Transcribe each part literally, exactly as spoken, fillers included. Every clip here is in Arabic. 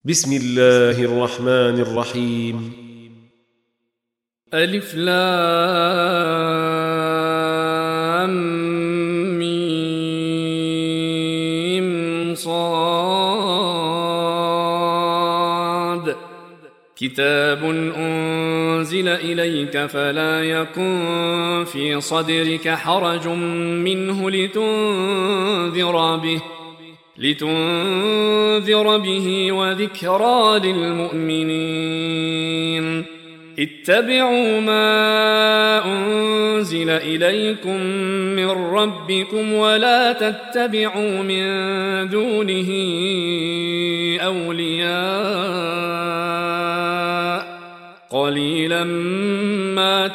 بسم الله الرحمن الرحيم. ألف لام ميم صاد كتاب أنزل إليك فلا يكن في صدرك حرج منه لتنذر به لتنذر به وذكرى للمؤمنين. اتبعوا ما أنزل إليكم من ربكم ولا تتبعوا من دونه أولياء قليلا ما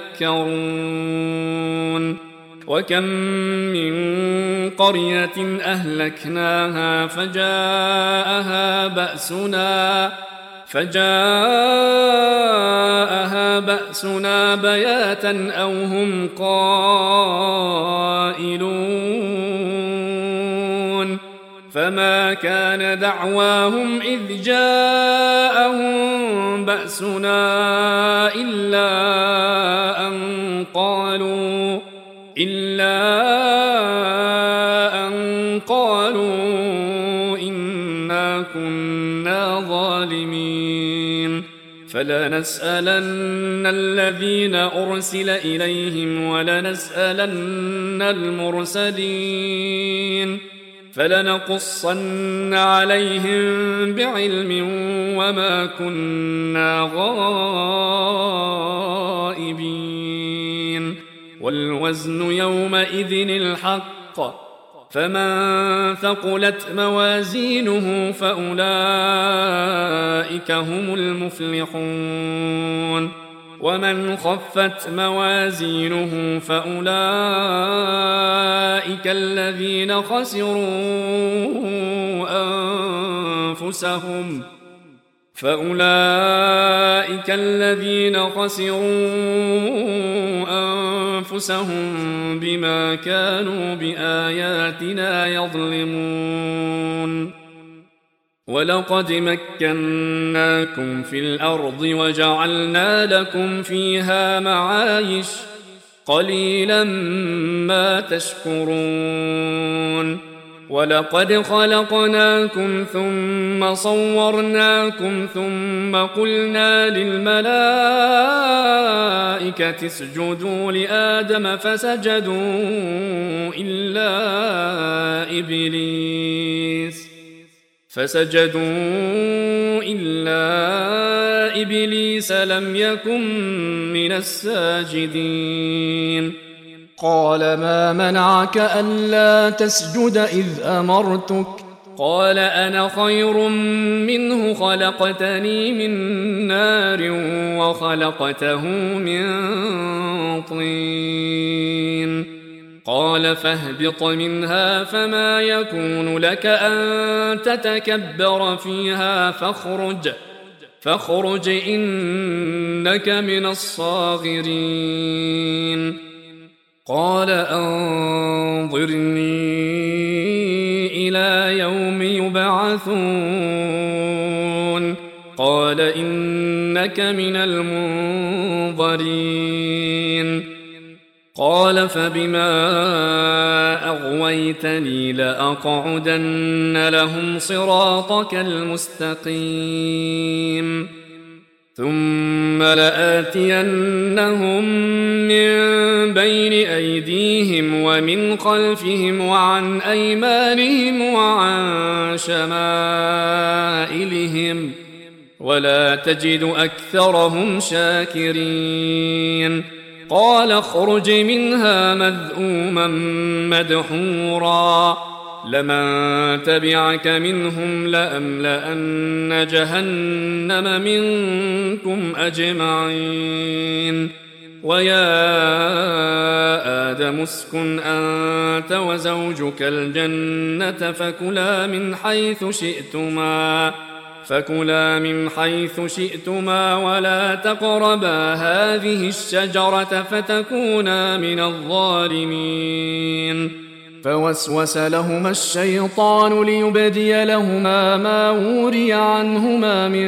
تذكرون. وكم من قرية أهلكناها فجاءها بأسنا فجاءها بأسنا بياتا أو هم قائلون فما كان دعواهم إذ جاءهم بأسنا إلا أن قالوا إلا أن قالوا إنا كنا ظالمين. فلنسألن الذين أرسل إليهم ولنسألن المرسلين فلنقصن عليهم بعلم وما كنا غائبين. والوزن يومئذ الحق فمن ثقلت موازينه فأولئك هم المفلحون ومن خفت موازينه فأولئك الذين خسروا أنفسهم فأولئك الذين خسروا أنفسهم بما كانوا بآياتنا يظلمون. ولقد مكناكم في الأرض وجعلنا لكم فيها معايش قليلا ما تشكرون. ولقد خلقناكم ثم صورناكم ثم قلنا للملائكة اسجدوا لآدم فسجدوا إلا إبليس فسجدوا إلا إبليس لم يكن من الساجدين. قال ما منعك ألا تسجد إذ أمرتك قال أنا خير منه خلقتني من نار وخلقته من طين. قال فاهبط منها فما يكون لك أن تتكبر فيها فاخرج فاخرج إنك من الصاغرين. قال أنظرني إلى يوم يبعثون قال إنك من المنظرين. قال فبما أغويتني لأقعدن لهم صراطك المستقيم ثم لآتينهم من بين أيديهم ومن خلفهم وعن أيمانهم وعن شمائلهم ولا تجد أكثرهم شاكرين. قال اخرج منها مذءوما مدحورا لمن تبعك منهم لأملأن جهنم منكم أجمعين. ويا آدم اسكن أنت وزوجك الجنة فكلا من حيث شئتما فكلا من حيث شئتما ولا تقربا هذه الشجرة فتكونا من الظالمين. فوسوس لهما الشيطان ليبدي لهما ما وري عنهما من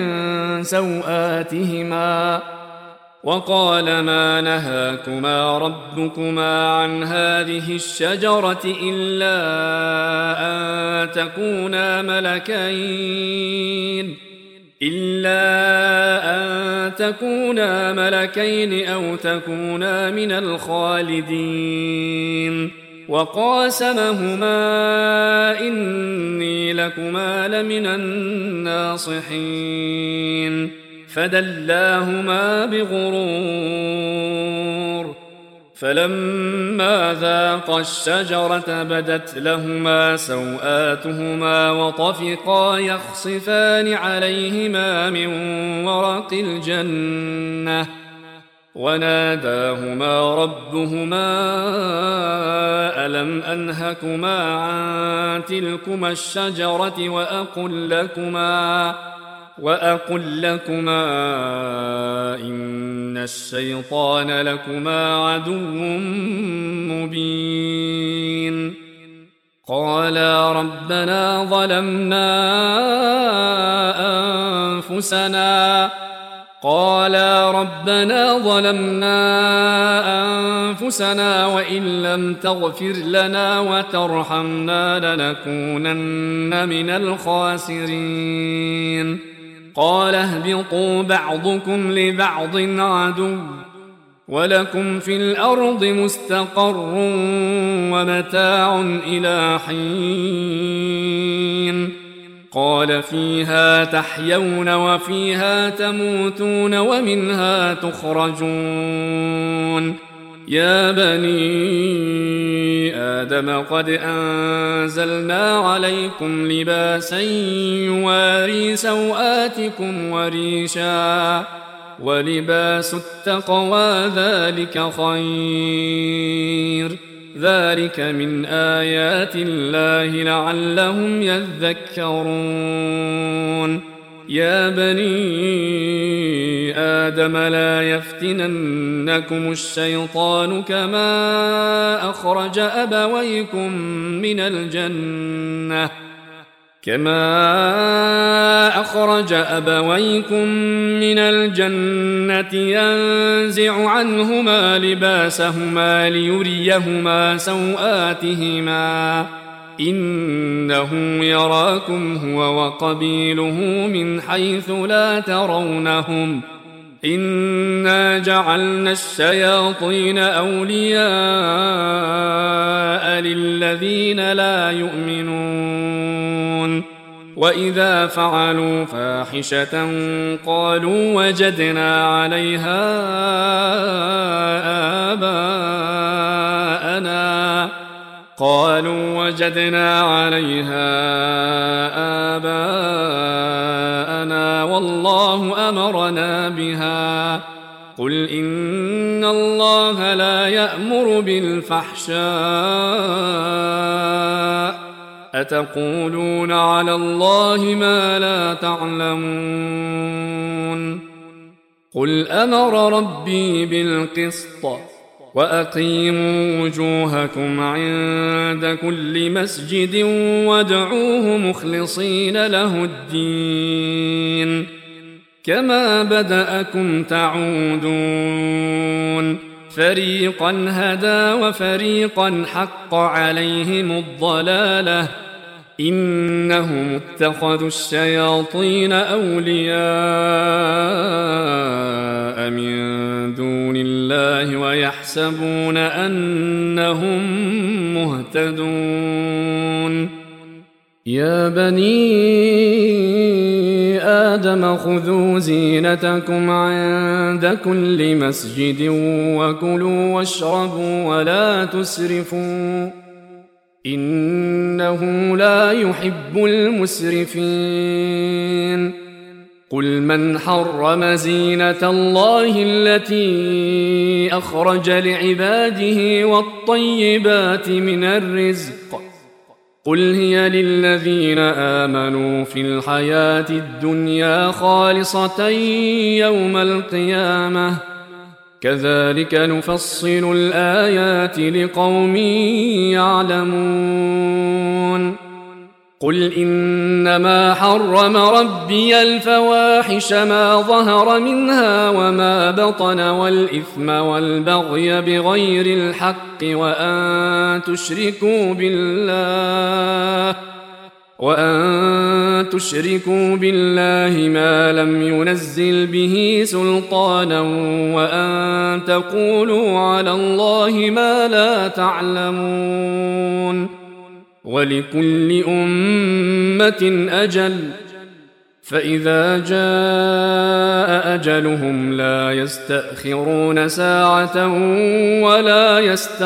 سوآتهما وقال ما نهاكما ربكما عن هذه الشجرة إلا أن تكونا ملكين إلا أن تكونا ملكين أو تكونا من الخالدين وقاسمهما إني لكما لمن الناصحين فدلاهما بغرور فلما ذاقا الشجرة بدت لهما سوآتهما وطفقا يخصفان عليهما من ورق الجنة وناداهما ربهما ألم أنهكما عن تلكما الشجرة وأقل لكما وأقل لكما إن الشيطان لكما عدو مبين قالا ربنا ظلمنا أنفسنا قالا ربنا ظلمنا أنفسنا وإن لم تغفر لنا وترحمنا لنكونن من الخاسرين قال اهبطوا بعضكم لبعض عدو ولكم في الأرض مستقر ومتاع إلى حين قال فيها تحيون وفيها تموتون ومنها تخرجون يا بني آدم قد أنزلنا عليكم لباسا يواري سوآتكم وريشا ولباس التقوى ذلك خير ذلك من آيات الله لعلهم يذكرون يا بني آدم لا يفتننكم الشيطان كما أخرج أبويكم من الجنة كما أخرج أبويكم من الجنة ينزع عنهما لباسهما ليريهما سوآتهما إنه يراكم هو وقبيله من حيث لا ترونهم إنا جعلنا الشياطين أولياء للذين لا يؤمنون وإذا فعلوا فاحشة قالوا وجدنا عليها آباءنا قالوا وجدنا عليها آباءنا والله أمرنا بها قل إن الله لا يأمر بالفحشاء أتقولون على الله ما لا تعلمون قل أمر ربي بالقسط وأقيموا وجوهكم عند كل مسجد وادعوه مخلصين له الدين كما بدأكم تعودون فريقا هدى وفريقا حق عليهم الضلالة إنهم اتخذوا الشياطين أولياء من دون الله ويحسبون أنهم مهتدون يا بني آدم خذوا زينتكم عند كل مسجد وكلوا واشربوا ولا تسرفوا إنه لا يحب المسرفين قل من حرم زينة الله التي أخرج لعباده والطيبات من الرزق قل هي للذين آمنوا في الحياة الدنيا خالصة يوم القيامة كذلك نفصل الآيات لقوم يعلمون قل إنما حرم ربي الفواحش ما ظهر منها وما بطن والإثم والبغي بغير الحق وأن تشركوا بالله وأن تشركوا بالله ما لم ينزل به سلطانا وأن تقولوا على الله ما لا تعلمون ولكل أمة أجل فإذا جاء أجلهم لا يستأخرون ساعة ولا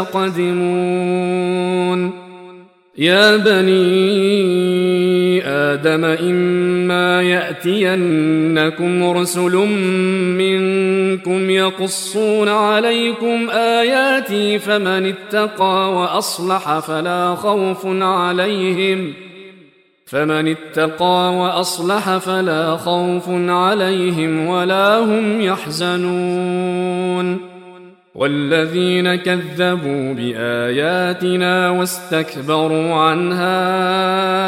يستقدمون يا بني آدم إما يأتينكم رسل منكم يقصون عليكم آياتي فمن اتقى وأصلح فلا خوف عليهم فمن اتقى وأصلح فلا خوف عليهم ولا هم يحزنون والذين كذبوا بآياتنا واستكبروا عنها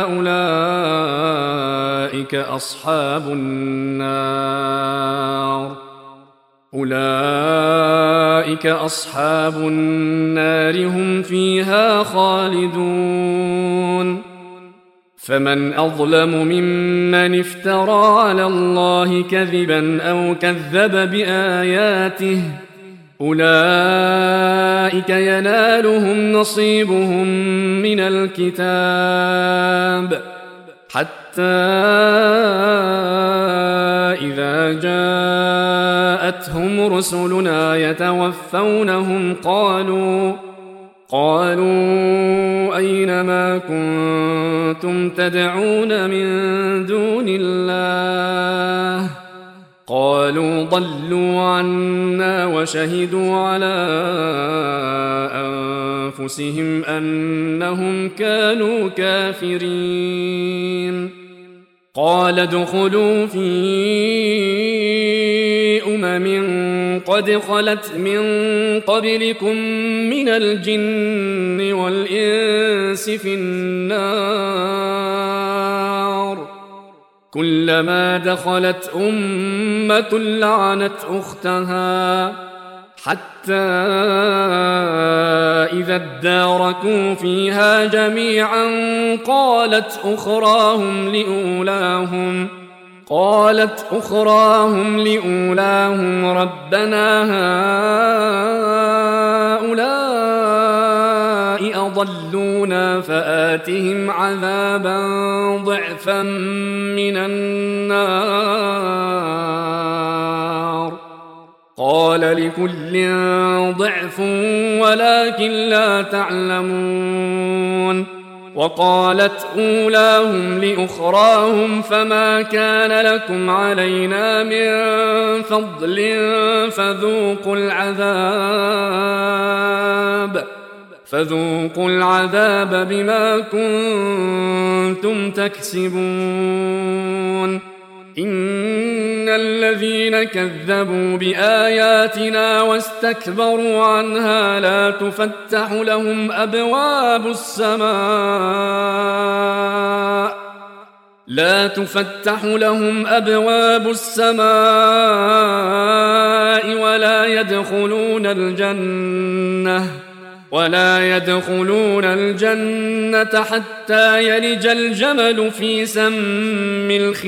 أولئك أصحاب النار أولئك أصحاب النار هم فيها خالدون فمن أظلم ممن افترى على الله كذبا أو كذب بآياته أولئك ينالهم نصيبهم من الكتاب حتى إذا جاءتهم رسلنا يتوفونهم قالوا قالوا أين ما كنتم تدعون من دون الله قالوا ضلوا عنا وشهدوا على أنفسهم أنهم كانوا كافرين قال ادخلوا في أمم قد خلت من قبلكم من الجن والإنس في النار كلما دخلت أمة لعنت أختها حتى إذا اداركوا فيها جميعا قالت أخراهم لأولاهم قالت أخراهم لأولاهم ربنا هؤلاء أضلونا فآتهم عذابا ضعفا من النار قال لكل ضعف ولكن لا تعلمون وقالت أولاهم لأخراهم فما كان لكم علينا من فضل فذوقوا العذاب فذوقوا العذاب بما كنتم تكسبون إن الذين كذبوا بآياتنا واستكبروا عنها لا تفتح لهم أبواب السماء لا تفتح لهم أبواب السماء ولا يدخلون الجنة ولا يدخلون الجنة حتى يلج الجمل في سم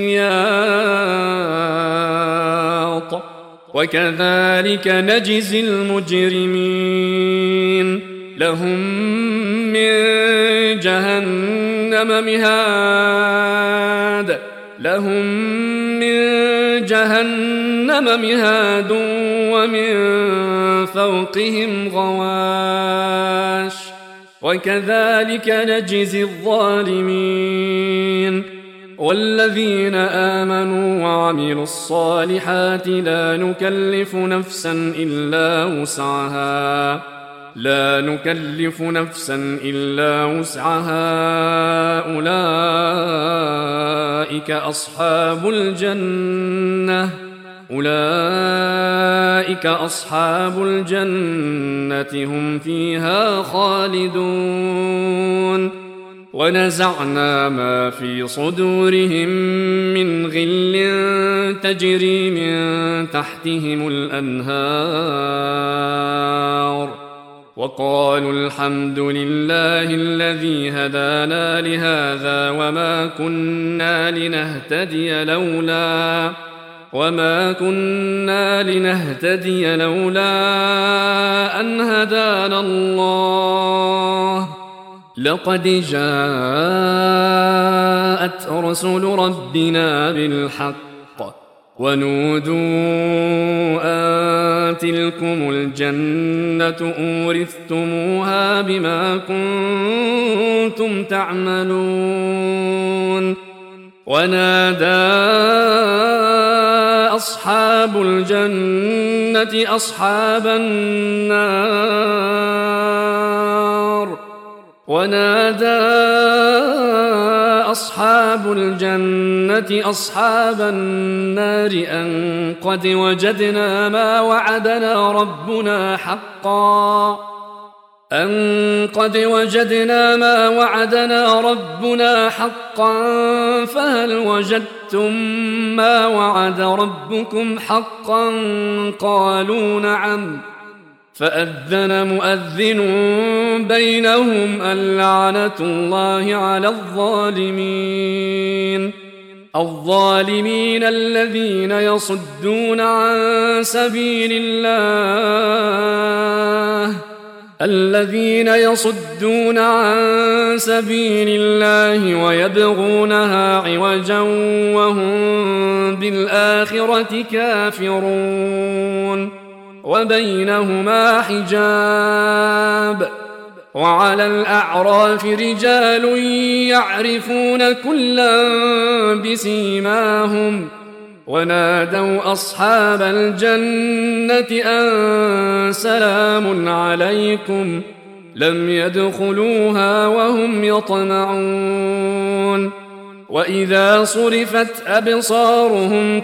الخياط وكذلك نجزي المجرمين لهم من جهنم مهاد لهم من جهنم مهاد ومن فوقهم غواش وكذلك نجزي الظالمين والذين آمنوا وعملوا الصالحات لا نكلف نفسا إلا وسعها لا نكلف نفسا إلا وسعها أولئك أصحاب الجنة أولئك أصحاب الجنة هم فيها خالدون ونزعنا ما في صدورهم من غل تجري من تحتهم الأنهار وقالوا الحمد لله الذي هدانا لهذا وما كنا لنهتدي لولا وما كنا لنهتدي لولا أن هدانا الله لقد جاءت رسل ربنا بالحق ونودوا أن تلكم الجنة أورثتموها بما كنتم تعملون ونادى أصحاب الجنة أصحاب النار ونادى أصحاب الجنة أصحاب النار أن قد وجدنا ما وعدنا ربنا حقا أن قد وجدنا ما وعدنا ربنا حقا فهل وجدتم ما وعد ربكم حقا قالوا نعم فأذن مؤذن بينهم اللعنة الله على الظالمين الظالمين الذين يصدون عن سبيل الله الذين يصدون عن سبيل الله ويبغونها عوجا وهم بالآخرة كافرون وبينهما حجاب وعلى الأعراف رجال يعرفون كلا بسيماهم ونادوا أصحاب الجنة أن سلام عليكم لم يدخلوها وهم يطمعون وإذا صرفت أبصارهم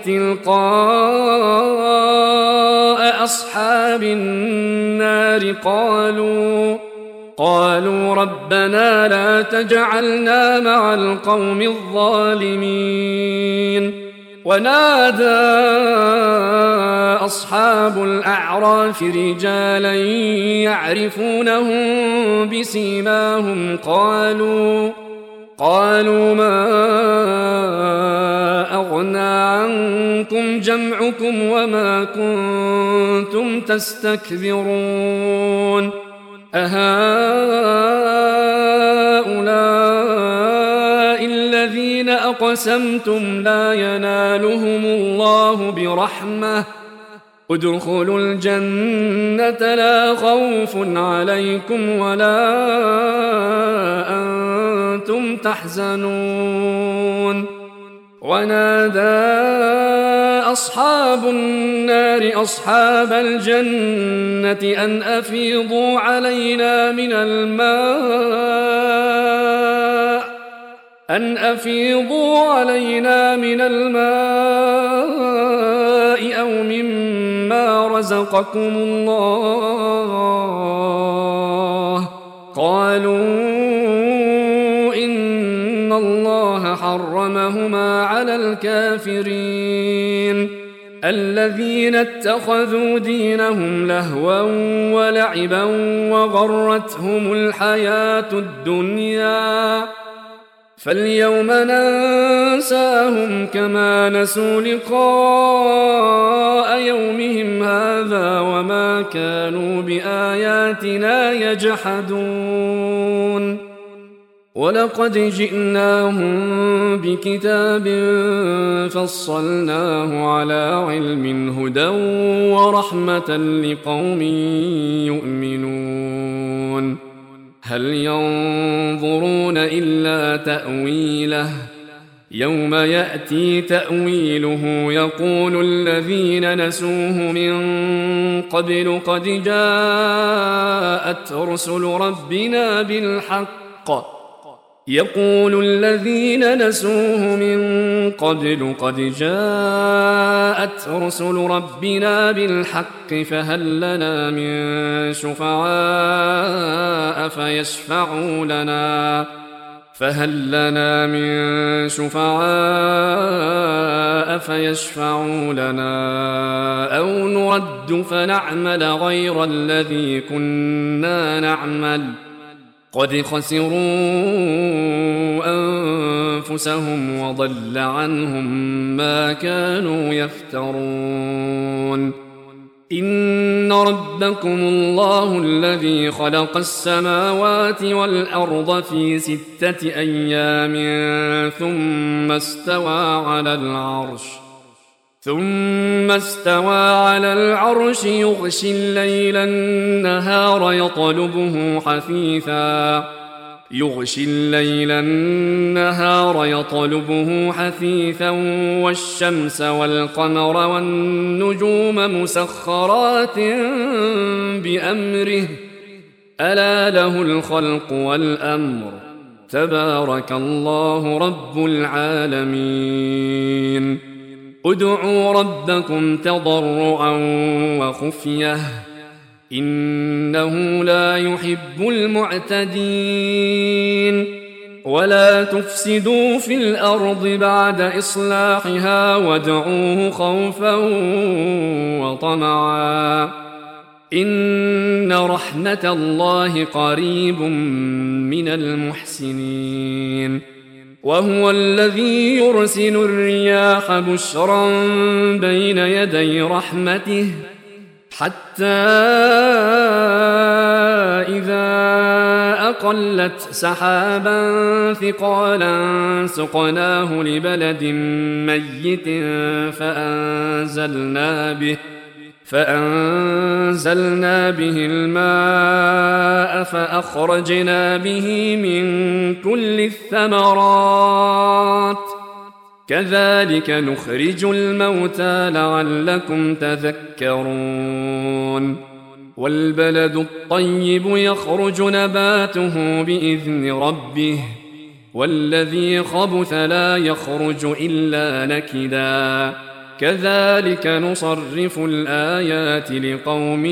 تلقاء أصحاب النار قالوا قالوا ربنا لا تجعلنا مع القوم الظالمين ونادى أصحاب الأعراف رجالا يعرفونهم بسيماهم قالوا قالوا ما أغنى عنكم جمعكم وما كنتم تستكبرون أهؤلاء الذين أقسمتم لا ينالهم الله برحمة ادخلوا الجنة لا خوف عليكم ولا أنتم تحزنون ونادى أصحاب النار أصحاب الجنة أن أفيضوا علينا من الماء أن أفيضوا علينا من الماء أو مما رزقكم الله قالوا إن الله حرمهما على الكافرين الذين اتخذوا دينهم لهوا ولعبا وغرتهم الحياة الدنيا فاليوم ننساهم كما نسوا لقاء يومهم هذا وما كانوا بآياتنا يجحدون ولقد جئناهم بكتاب فصلناه على علم هدى ورحمة لقوم يؤمنون هل ينظرون إلا تأويله يوم يأتي تأويله يقول الذين نسوه من قبل قد جاءت رسل ربنا بالحق يقول الذين نسوه من قبل قد جاءت رسل ربنا بالحق فهل لنا من شفعاء فيشفعوا لنا فهل لنا من شفعاء فيشفعوا لنا أو نرد فنعمل غير الذي كنا نعمل قد خسروا أنفسهم وضل عنهم ما كانوا يفترون إن ربكم الله الذي خلق السماوات والأرض في ستة أيام ثم استوى على العرش ثم استوى على العرش يغشي الليل النهار يطلبه حثيثا يغشي الليل النهار يطلبه حثيثا والشمس والقمر والنجوم مسخرات بأمره ألا له الخلق والأمر تبارك الله رب العالمين ادعوا ربكم تضرعا وخفية إنه لا يحب المعتدين ولا تفسدوا في الأرض بعد إصلاحها وادعوه خوفا وطمعا إن رحمة الله قريب من المحسنين وهو الذي يرسل الرياح بشرا بين يدي رحمته حتى إذا أقلت سحابا ثقالا سقناه لبلد ميت فأنزلنا به فأنزلنا به الماء فأخرجنا به من كل الثمرات كذلك نخرج الموتى لعلكم تذكرون والبلد الطيب يخرج نباته بإذن ربه والذي خبث لا يخرج إلا نكدا كذلك نصرف الآيات لقوم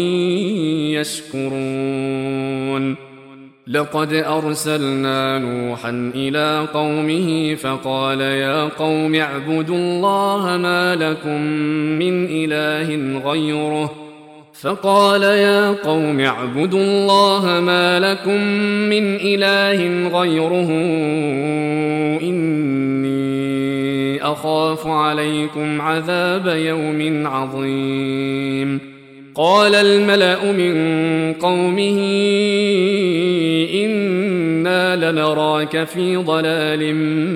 يشكرون لقد أرسلنا نوحا إلى قومه فقال يا قوم اعبدوا الله ما لكم من إله غيره فقال يا قوم اعبدوا الله ما لكم من إله غيره إني أخاف عليكم عذاب يوم عظيم قال الملأ من قومه إنا لنراك في ضلال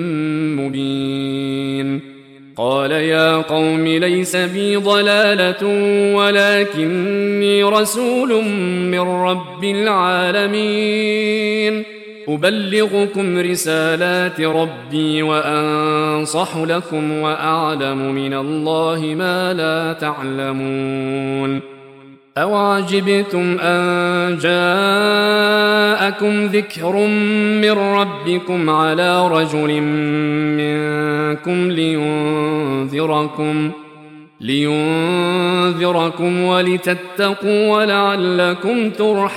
مبين قال يا قوم ليس بي ضلالة ولكني رسول من رب العالمين أبلغكم رسالات ربي وأنصح لكم وأعلم من الله ما لا تعلمون أوعجبتم أن جاءكم ذكر من ربكم على رجل منكم لينذركم لينذركم ولتتقوا ولعلكم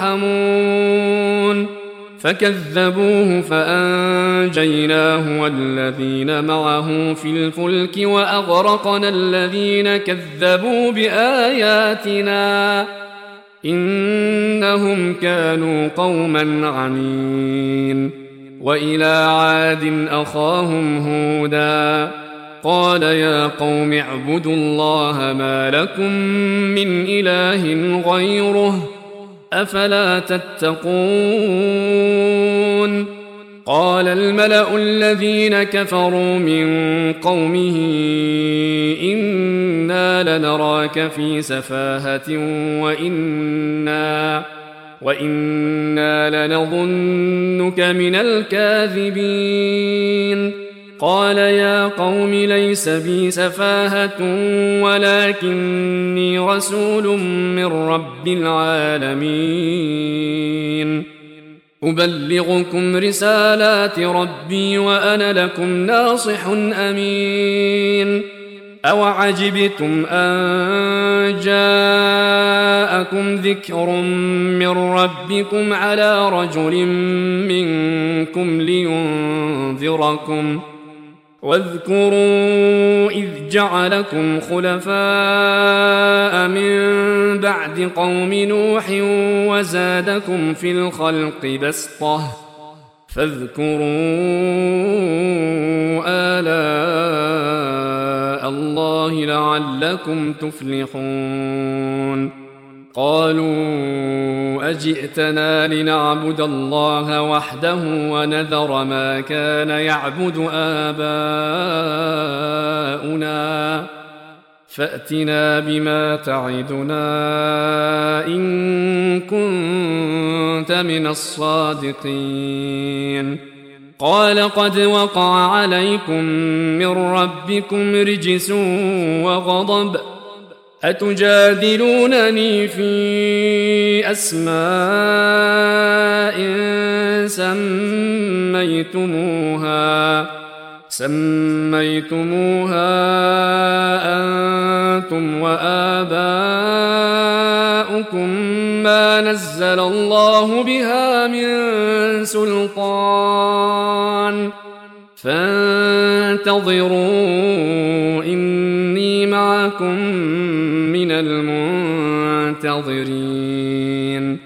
ترحمون فكذبوه فأنجيناه والذين معه في الفلك وأغرقنا الذين كذبوا بآياتنا إنهم كانوا قوما عمين وإلى عاد أخاهم هودا قال يا قوم اعبدوا الله ما لكم من إله غيره أفلا تتقون قال الملأ الذين كفروا من قومه إنا لنراك في سفاهة وإنا وإنا لنظنك من الكاذبين قال يا قوم ليس بي سفاهة ولكني رسول من رب العالمين أبلغكم رسالات ربي وأنا لكم ناصح أمين. أوعجبتم أن جاءكم ذكر من ربكم على رجل منكم لينذركم واذكروا إذ جعلكم خلفاء من بعد قوم نوح وزادكم في الخلق بسطة فاذكروا آلاء الله لعلكم تفلحون. قالوا أجئتنا لنعبد الله وحده ونذر ما كان يعبد آباؤنا فأتنا بما تعدنا إن كنت من الصادقين. قال قد وقع عليكم من ربكم رجس وغضب أتجادلونني في أسماء سميتموها سميتموها أنتم وآباؤكم ما نزل الله بها من سلطان فانتظروا إني معكم من المنتظرين.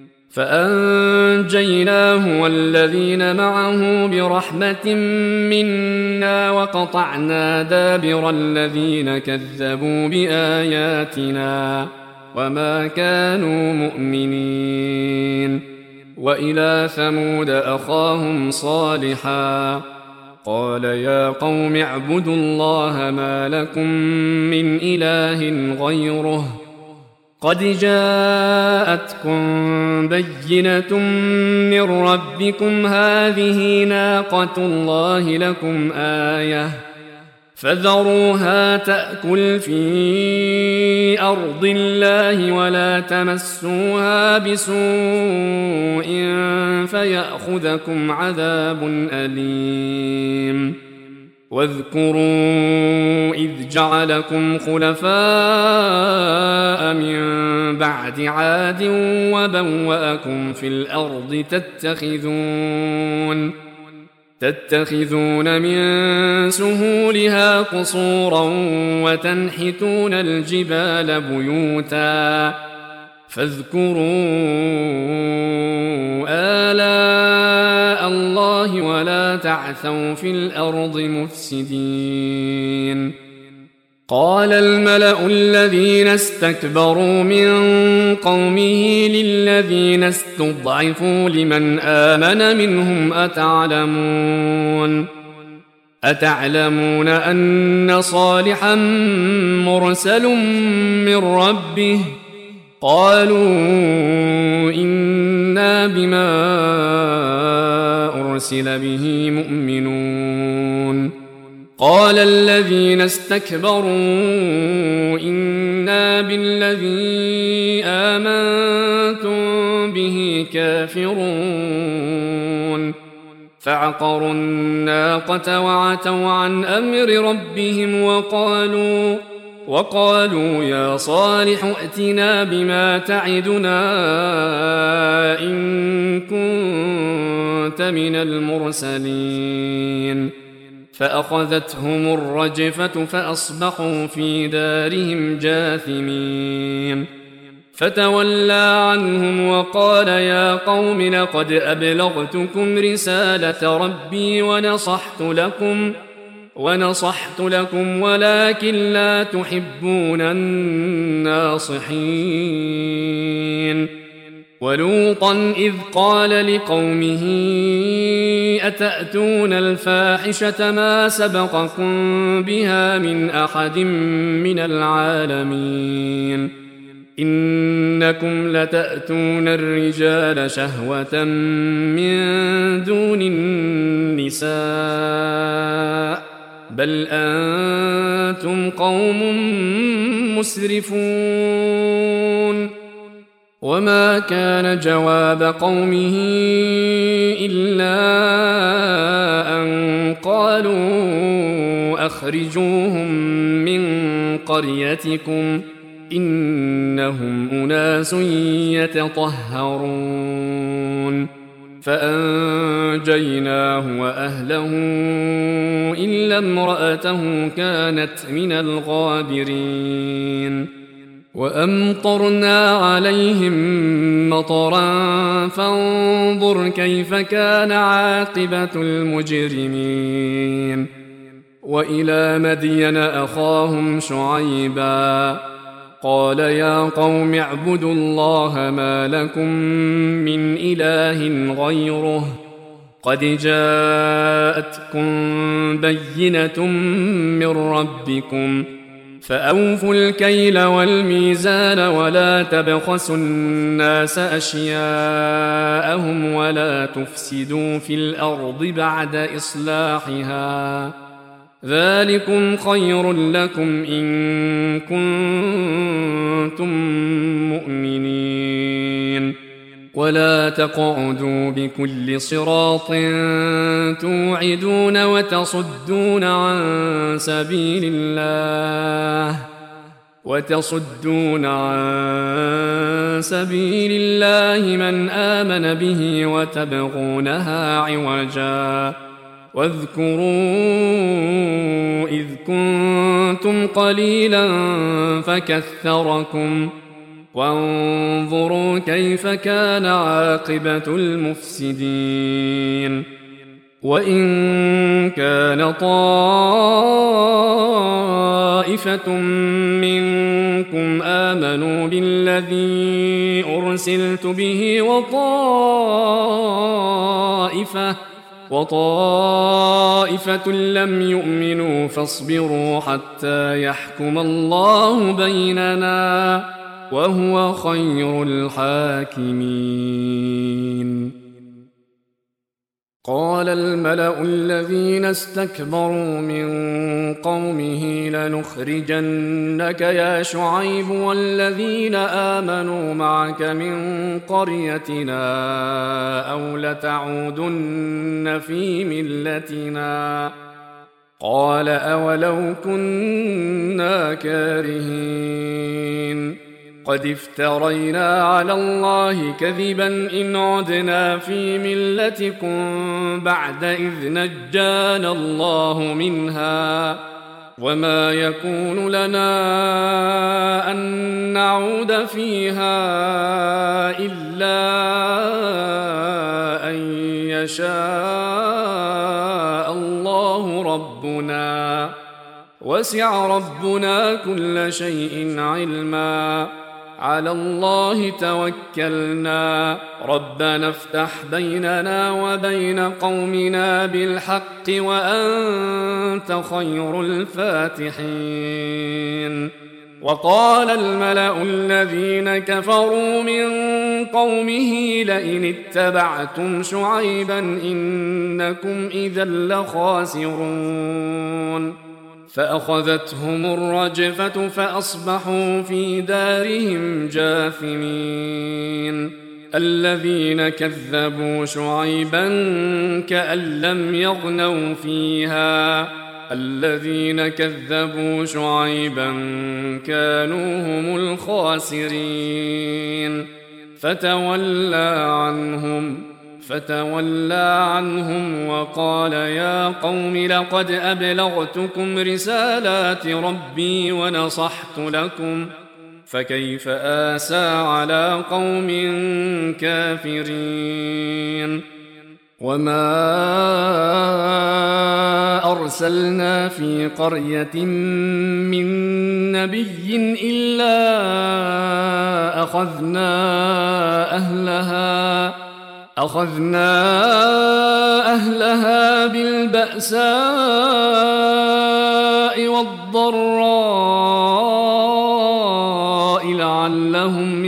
فأنجيناه والذين معه برحمة منا وقطعنا دابر الذين كذبوا بآياتنا وما كانوا مؤمنين. وإلى ثمود أخاهم صالحا قال يا قوم اعبدوا الله ما لكم من إله غيره قد جاءتكم بينة من ربكم هذه ناقة الله لكم آية فذروها تأكل في أرض الله ولا تمسوها بسوء فيأخذكم عذاب أليم. واذكروا إذ جعلكم خلفاء من بعد عاد وبوأكم في الأرض تتخذون تتخذون من سهولها قصورا وتنحتون الجبال بيوتا فاذكروا آلاء الله ولا تعثوا في الأرض مفسدين. قال الملأ الذين استكبروا من قومه للذين استضعفوا لمن آمن منهم أتعلمون أتعلمون أن صالحا مرسل من ربه قالوا إنا بما أرسل به مؤمنون. قال الذين استكبروا إنا بالذي آمنتم به كافرون فعقروا الناقة وعتوا عن أمر ربهم وقالوا وقالوا يا صالح ائتنا بما تعدنا إن كنت من المرسلين. فأخذتهم الرجفة فأصبحوا في دارهم جاثمين. فتولى عنهم وقال يا قوم لقد أبلغتكم رسالة ربي ونصحت لكم ونصحت لكم ولكن لا تحبون الناصحين. ولوطا إذ قال لقومه أتأتون الفاحشة ما سبقكم بها من أحد من العالمين إنكم لتأتون الرجال شهوة من دون النساء بل أنتم قوم مسرفون. وما كان جواب قومه إلا أن قالوا أخرجوهم من قريتكم إنهم أناس يتطهرون فأنجيناه وأهله إلا امرأته كانت من الغابرين وأمطرنا عليهم مطرا فانظر كيف كان عاقبة المجرمين وإلى مدين أخاهم شعيبا قال يا قوم اعبدوا الله ما لكم من إله غيره قد جاءتكم بينة من ربكم فأوفوا الكيل والميزان ولا تبخسوا الناس أشياءهم ولا تفسدوا في الأرض بعد إصلاحها ذلكم خير لكم إن كنتم مؤمنين ولا تقعدوا بكل صراط توعدون وتصدون عن سبيل الله وتصدون عن سبيل الله من آمن به وتبغونها عوجا واذكروا إذ كنتم قليلا فكثركم وانظروا كيف كان عاقبة المفسدين وإن كان طائفة منكم آمنوا بالذي أرسلت به وطائفة وطائفة لم يؤمنوا فاصبروا حتى يحكم الله بيننا وهو خير الحاكمين قال الملأ الذين استكبروا من قومه لنخرجنك يا شعيب والذين آمنوا معك من قريتنا أو لتعودن في ملتنا قال أولو كنا كارهين قد افترينا على الله كذبا إن عدنا في ملتكم بعد إذ نجانا الله منها وما يكون لنا أن نعود فيها إلا أن يشاء الله ربنا وسع ربنا كل شيء علما على الله توكلنا ربنا افتح بيننا وبين قومنا بالحق وأنت خير الفاتحين وقال الملأ الذين كفروا من قومه لئن اتبعتم شعيبا إنكم إذا لخاسرون فأخذتهم الرجفة فأصبحوا في دارهم جاثمين الذين كذبوا شعيبا كأن لم يغنوا فيها الذين كذبوا شعيبا كانوا هم الخاسرين فتولى عنهم فتولى عنهم وقال يا قوم لقد أبلغتكم رسالات ربي ونصحت لكم فكيف آسى على قوم كافرين وما أرسلنا في قرية من نبي إلا أخذنا أهلها أخذنا أهلها بالبأساء والضراء لعلهم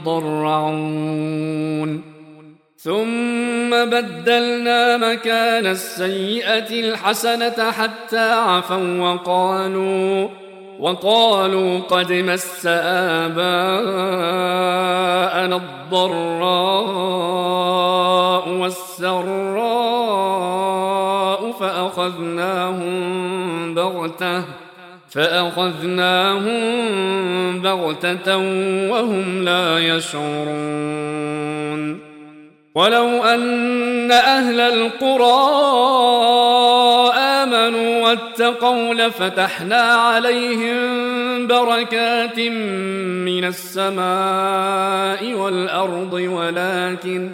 يضرعون ثم بدلنا مكان السيئة الحسنة حتى عفوا وقالوا وقالوا قد مس آباءنا الضراء والسراء فأخذناهم بغتة فأخذناهم بغتة وهم لا يشعرون ولو أن أهل القرى آمنوا واتقوا لفتحنا عليهم بركات من السماء والأرض ولكن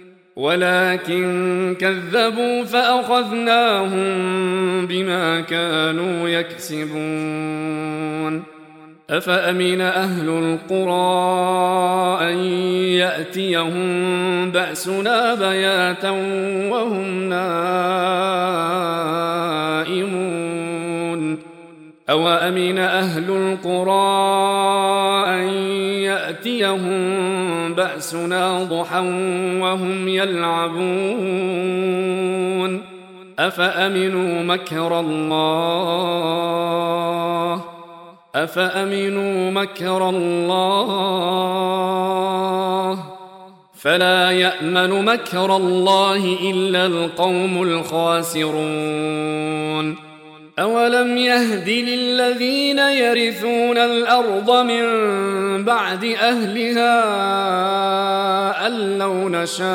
ولكن كذبوا فأخذناهم بما كانوا يكسبون أفأمن أهل القرى أن يأتيهم بأسنا بياتا وهم نائمون أوأمن أهل القرى أن يأتيهم بأسنا ضحى وهم يلعبون أفأمنوا مكر الله أفأمنوا مكر الله فلا يأمن مكر الله إلا القوم الخاسرون أولم يهد للذين يرثون الأرض من بعد أهلها أن لو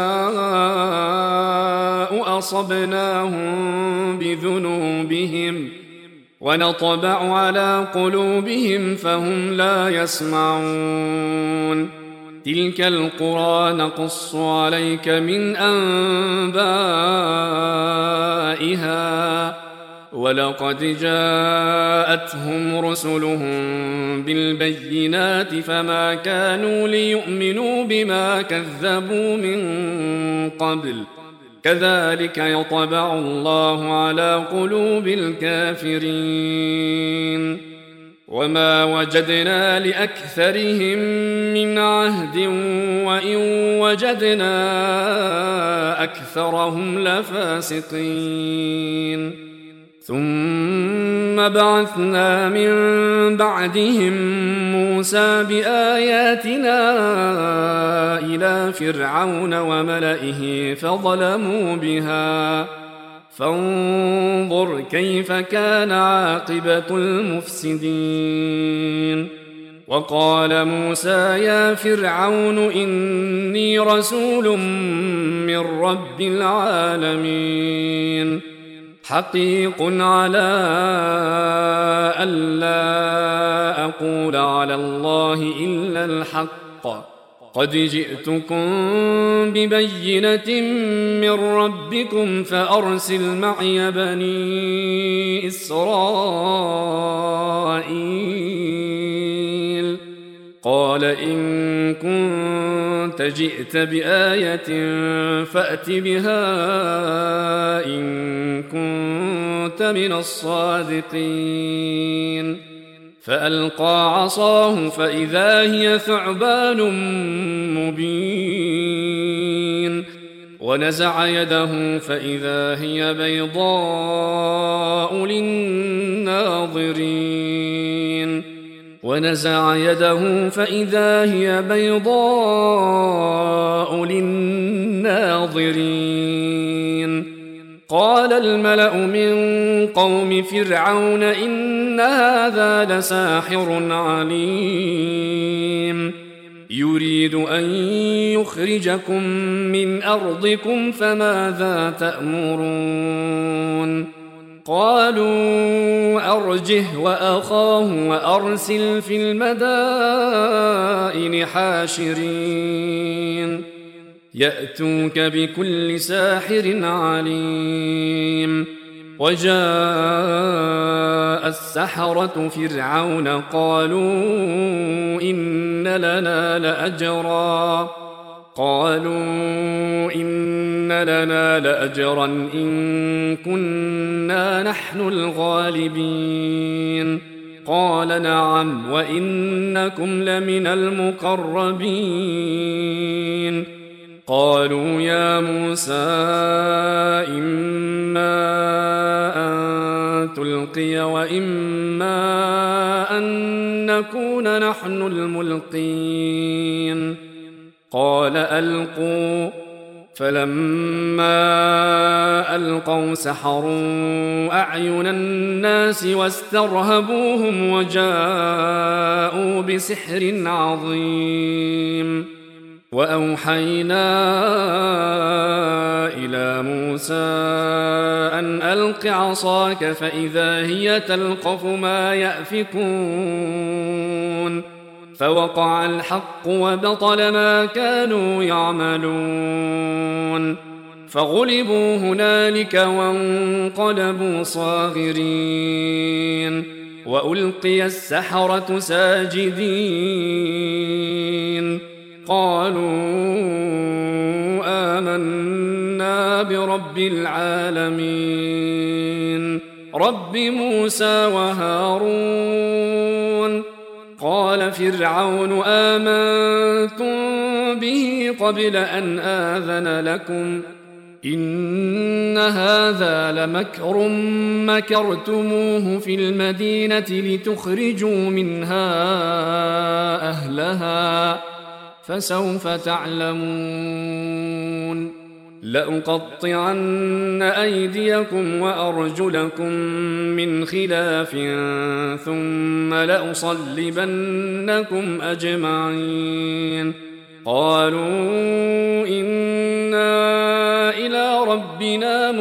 نشاء أصبناهم بذنوبهم ونطبع على قلوبهم فهم لا يسمعون تلك القرى نقص عليك من أنبائها ولقد جاءتهم رسلهم بالبينات فما كانوا ليؤمنوا بما كذبوا من قبل كذلك يطبع الله على قلوب الكافرين وما وجدنا لأكثرهم من عهد وإن وجدنا أكثرهم لفاسقين ثم بعثنا من بعدهم موسى بآياتنا إلى فرعون وملئه فظلموا بها فانظر كيف كان عاقبة المفسدين وقال موسى يا فرعون إني رسول من رب العالمين حقيق على ألا أقول على الله إلا الحق قد جئتكم ببينة من ربكم فأرسل معي بني إسرائيل قال إن كنت جئت بآية فأت بها إن كنت من الصادقين فألقى عصاه فإذا هي ثعبان مبين ونزع يده فإذا هي بيضاء للناظرين ونزع يده فإذا هي بيضاء للناظرين قال الملأ من قوم فرعون إن هذا لساحر عليم يريد أن يخرجكم من أرضكم فماذا تأمرون قالوا أرجه وأخاه وأرسل في المدائن حاشرين يأتوك بكل ساحر عليم وجاء السحرة فرعون قالوا إن لنا لأجرا قالوا إن لنا لأجرا إن كنا نحن الغالبين قال نعم وإنكم لمن المقربين قالوا يا موسى إما أن تلقي وإما أن نكون نحن الملقين قال ألقوا فلما ألقوا سحروا أعين الناس واسترهبوهم وجاءوا بسحر عظيم وأوحينا إلى موسى أن ألق عصاك فإذا هي تلقف ما يأفكون فوقع الحق وبطل ما كانوا يعملون فغلبوا هنالك وانقلبوا صاغرين وألقي السحرة ساجدين قالوا آمنا برب العالمين رب موسى وهارون قال فرعون آمنتم به قبل أن آذن لكم إن هذا لمكر مكرتموه في المدينة لتخرجوا منها أهلها فسوف تعلمون لأقطعن أيديكم وأرجلكم من خلاف ثم لأصلبنكم أجمعين قالوا إنا إلى ربنا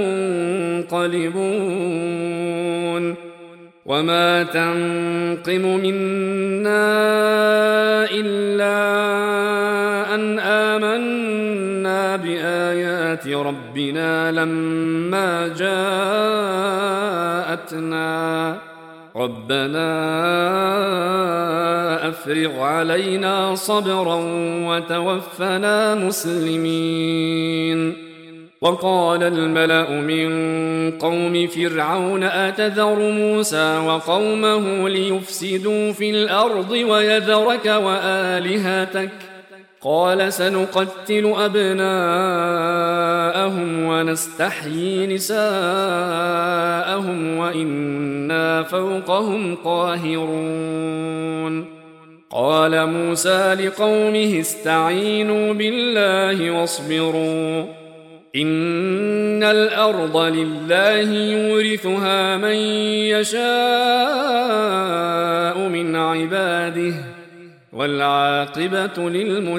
منقلبون وما تنقم منا إلا أن آمنا بآيات ربنا لما جاءتنا ربنا أفرغ علينا صبرا وتوفنا مسلمين وقال الملأ من قوم فرعون أتذر موسى وقومه ليفسدوا في الأرض ويذرك وآلهتك قال سنقتل أبناءهم ونستحيي نساءهم وإنا فوقهم قاهرون قال موسى لقومه استعينوا بالله واصبروا إن الأرض لله يورثها من يشاء من عباده والعاقبة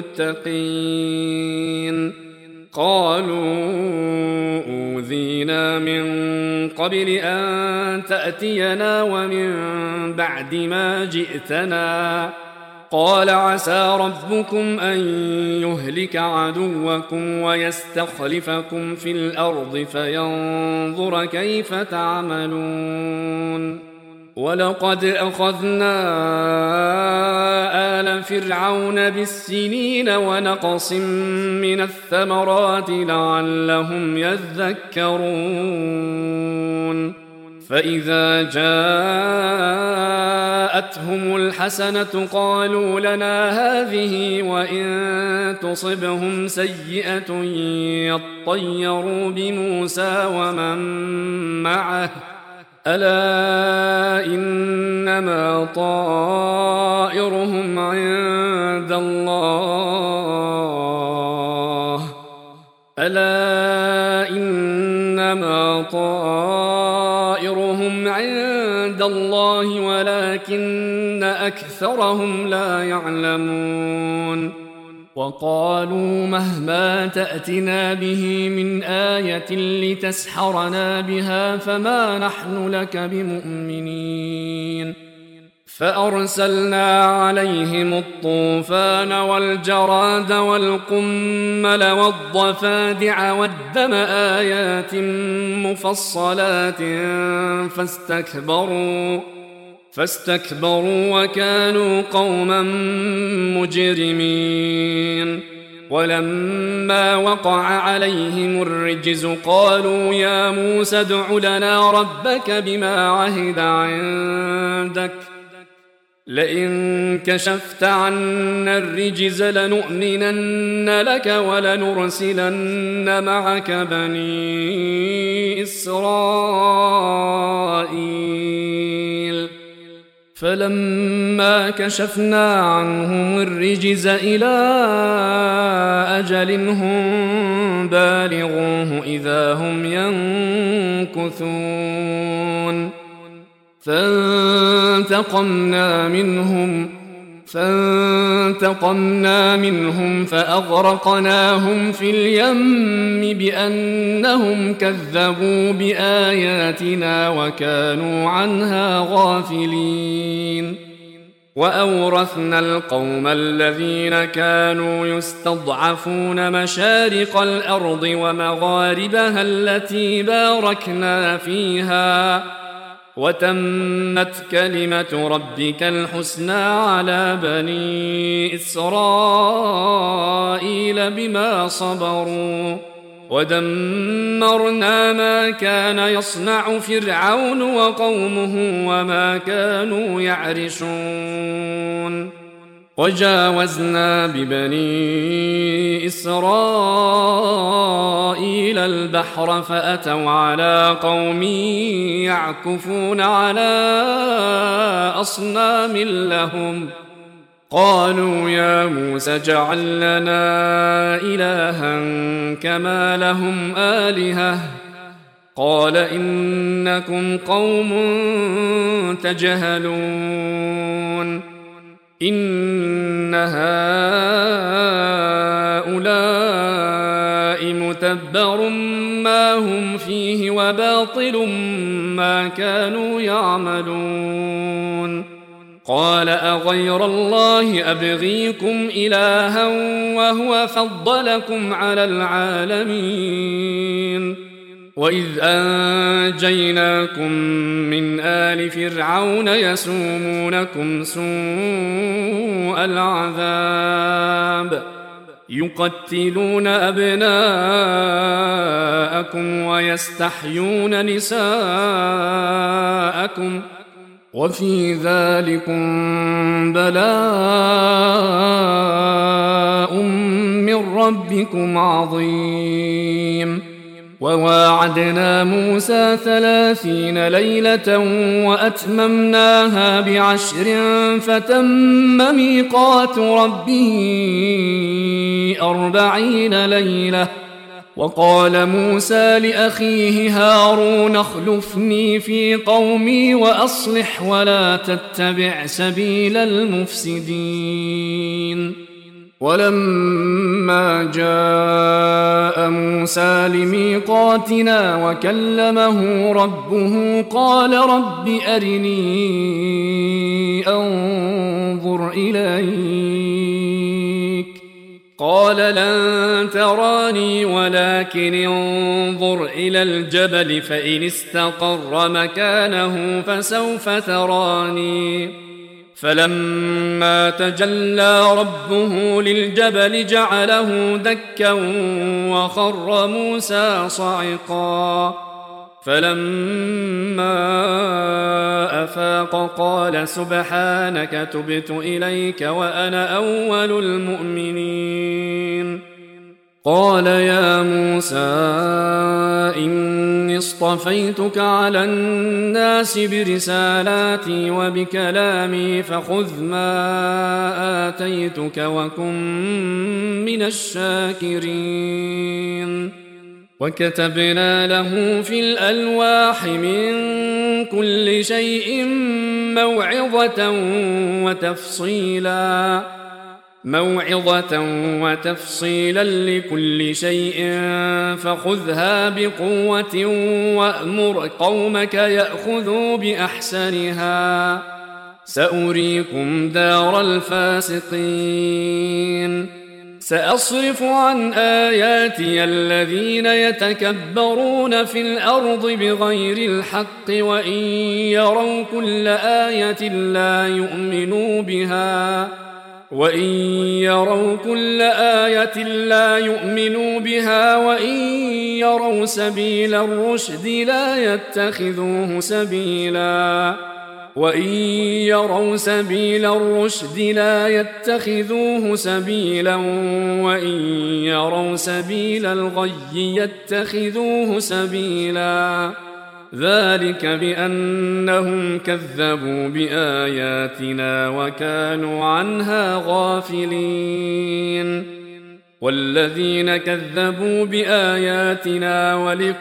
للمتقين قالوا أوذينا من قبل أن تأتينا ومن بعد ما جئتنا قال عسى ربكم أن يهلك عدوكم ويستخلفكم في الأرض فينظر كيف تعملون ولقد أخذنا آل فرعون بالسنين ونقص من الثمرات لعلهم يذكرون فإذا جاءتهم الحسنة قالوا لنا هذه وإن تصبهم سيئة يطيروا بموسى ومن معه ألا إنما طائرهم عند الله ألا إنما طائرهم عند الله ولكن أكثرهم لا يعلمون وقالوا مهما تأتنا به من آية لتسحرنا بها فما نحن لك بمؤمنين فأرسلنا عليهم الطوفان والجراد والقمل والضفادع والدم آيات مفصلات فاستكبروا فاستكبروا وكانوا قوما مجرمين ولما وقع عليهم الرجز قالوا يا موسى ادع لنا ربك بما عهد عندك لئن كشفت عنا الرجز لنؤمنن لك ولنرسلن معك بني إسرائيل فلما كشفنا عنهم الرجز إلى أجل هم بالغوه إذا هم ينكثون فانتقمنا منهم فانتقمنا منهم فأغرقناهم في اليم بأنهم كذبوا بآياتنا وكانوا عنها غافلين وأورثنا القوم الذين كانوا يستضعفون مشارق الأرض ومغاربها التي باركنا فيها وتمت كلمة ربك الحسنى على بني إسرائيل بما صبروا ودمرنا ما كان يصنع فرعون وقومه وما كانوا يعرشون وجاوزنا ببني إسرائيل البحر فأتوا على قوم يعكفون على أصنام لهم قالوا يا موسى اجعل لنا إلها كما لهم آلهة قال إنكم قوم تجهلون إن هؤلاء متبر ما هم فيه وباطل ما كانوا يعملون قال أغير الله أبغيكم إلها وهو فضلكم على العالمين وإذ أنجيناكم من آل فرعون يسومونكم سوء العذاب يقتلون أبناءكم ويستحيون نساءكم وفي ذلكم بلاء من ربكم عظيم وواعدنا موسى ثلاثين ليلة وأتممناها بعشر فتم ميقات ربه أربعين ليلة وقال موسى لأخيه هارون اخلفني في قومي وأصلح ولا تتبع سبيل المفسدين ولما جاء موسى لميقاتنا وكلمه ربه قال رب أرني أنظر إليك قال لن تراني ولكن انظر إلى الجبل فإن استقر مكانه فسوف تراني فلما تجلى ربه للجبل جعله دكا وخر موسى صعقا فلما أفاق قال سبحانك تبت إليك وأنا أول المؤمنين قال يا موسى إني اصطفيتك على الناس برسالاتي وبكلامي فخذ ما آتيتك وكن من الشاكرين وكتبنا له في الألواح من كل شيء موعظة وتفصيلا موعظة وتفصيلا لكل شيء فخذها بقوة وأمر قومك يأخذوا بأحسنها سأريكم دار الفاسقين سأصرف عن آياتي الذين يتكبرون في الأرض بغير الحق وإن يروا كل آية لا يؤمنوا بها وإن يروا كل آية لا يؤمنوا بها وإن يروا سبيل الرشد لا يتخذوه سبيلا وإن يروا سبيل الرشد لا يتخذوه سبيلا وإن يروا سبيل الغي يتخذوه سبيلا ذلك بأنهم كذبوا بآياتنا وكانوا عنها غافلين والذين كذبوا بآياتنا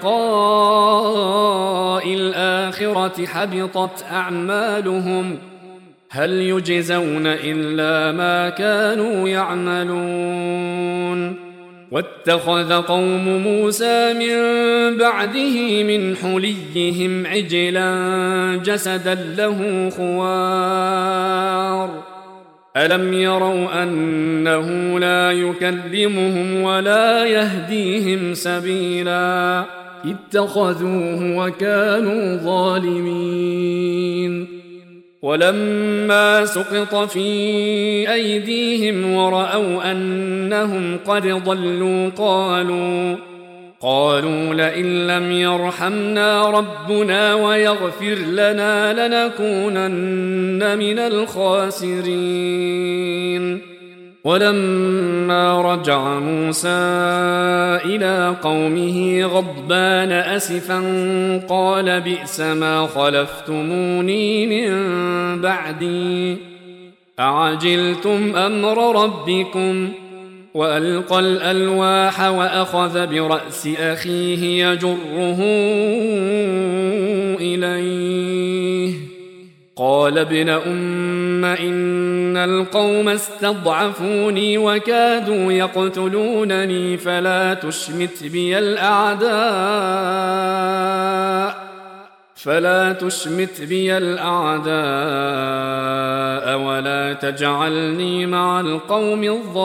ولقاء الآخرة حبطت أعمالهم هل يجزون إلا ما كانوا يعملون واتخذ قوم موسى من بعده من حليهم عجلا جسدا له خوار ألم يروا أنه لا يكلمهم ولا يهديهم سبيلا اتخذوه وكانوا ظالمين ولما سقط في أيديهم ورأوا أنهم قد ضلوا قالوا قالوا لئن لم يرحمنا ربنا ويغفر لنا لنكونن من الخاسرين ولما رجع موسى إلى قومه غضبان أسفا قال بئس ما خلفتموني من بعدي أعجلتم أمر ربكم وألقى الألواح وأخذ برأس أخيه يجره إليه قال ابن أم إن القوم استضعفوني وكادوا يقتلونني فلا تشمت بي الأعداء فلا تشمت بي الأعداء ولا تجعلني مع القوم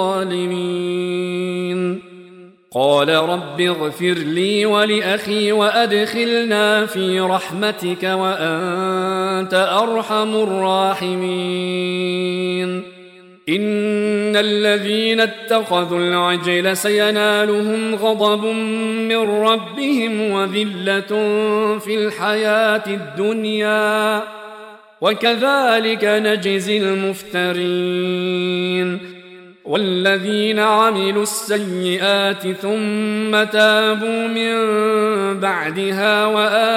الظالمين قال رب اغفر لي ولأخي وأدخلنا في رحمتك وأنت أرحم الراحمين إن الذين اتخذوا العجل سينالهم غضب من ربهم وذلة في الحياة الدنيا وكذلك نجزي المفترين والذين عملوا السيئات ثم تابوا من بعدها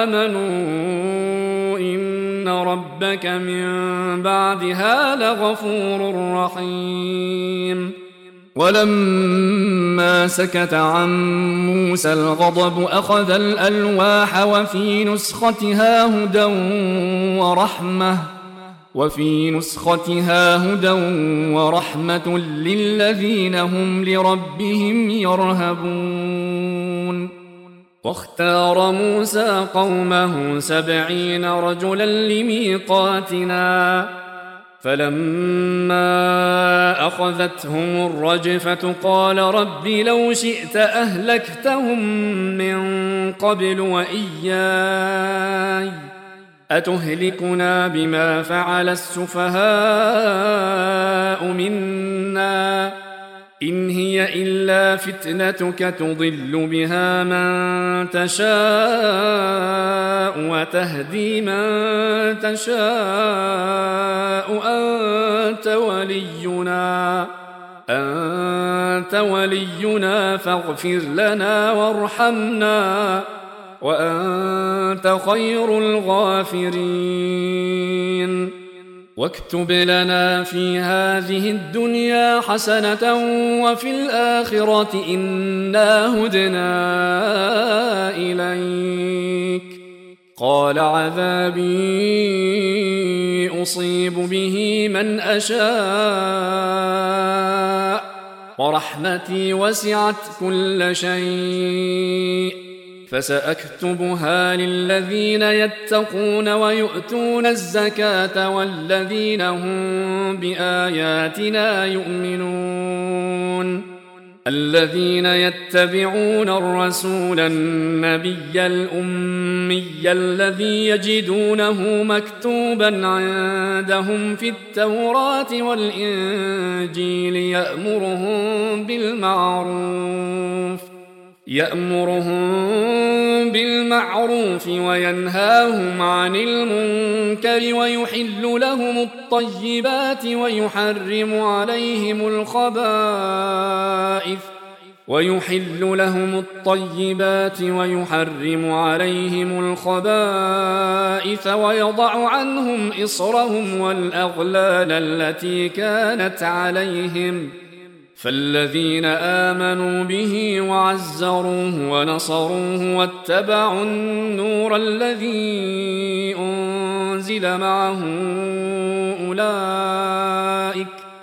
وآمنوا إن ربك من بعدها لغفور رحيم ولما سكت عن موسى الغضب أخذ الألواح وفي نسختها هدى ورحمة وفي نسختها هدى ورحمة للذين هم لربهم يرهبون واختار موسى قومه سبعين رجلا لميقاتنا فلما أخذتهم الرجفة قال رب لو شئت أهلكتهم من قبل وإياي أتهلكنا بما فعل السفهاء منا إن هي إلا فتنتك تضل بها من تشاء وتهدي من تشاء أنت ولينا أنت ولينا فاغفر لنا وارحمنا وأنت خير الغافرين واكتب لنا في هذه الدنيا حسنة وفي الآخرة إنا هدنا إليك قال عذابي أصيب به من أشاء ورحمتي وسعت كل شيء فسأكتبها للذين يتقون ويؤتون الزكاة والذين هم بآياتنا يؤمنون الذين يتبعون الرسول النبي الأمي الذي يجدونه مكتوبا عندهم في التوراة والإنجيل يأمرهم بالمعروف يأمرهم بالمعروف وينهاهم عن المنكر ويحل لهم الطيبات ويحرم عليهم الخبائث ويحل لهم الطيبات ويحرم عليهم الخبائث ويضع عنهم إصرهم والأغلال التي كانت عليهم. فالذين آمنوا به وعزروه ونصروه واتبعوا النور الذي أنزل معه أولئك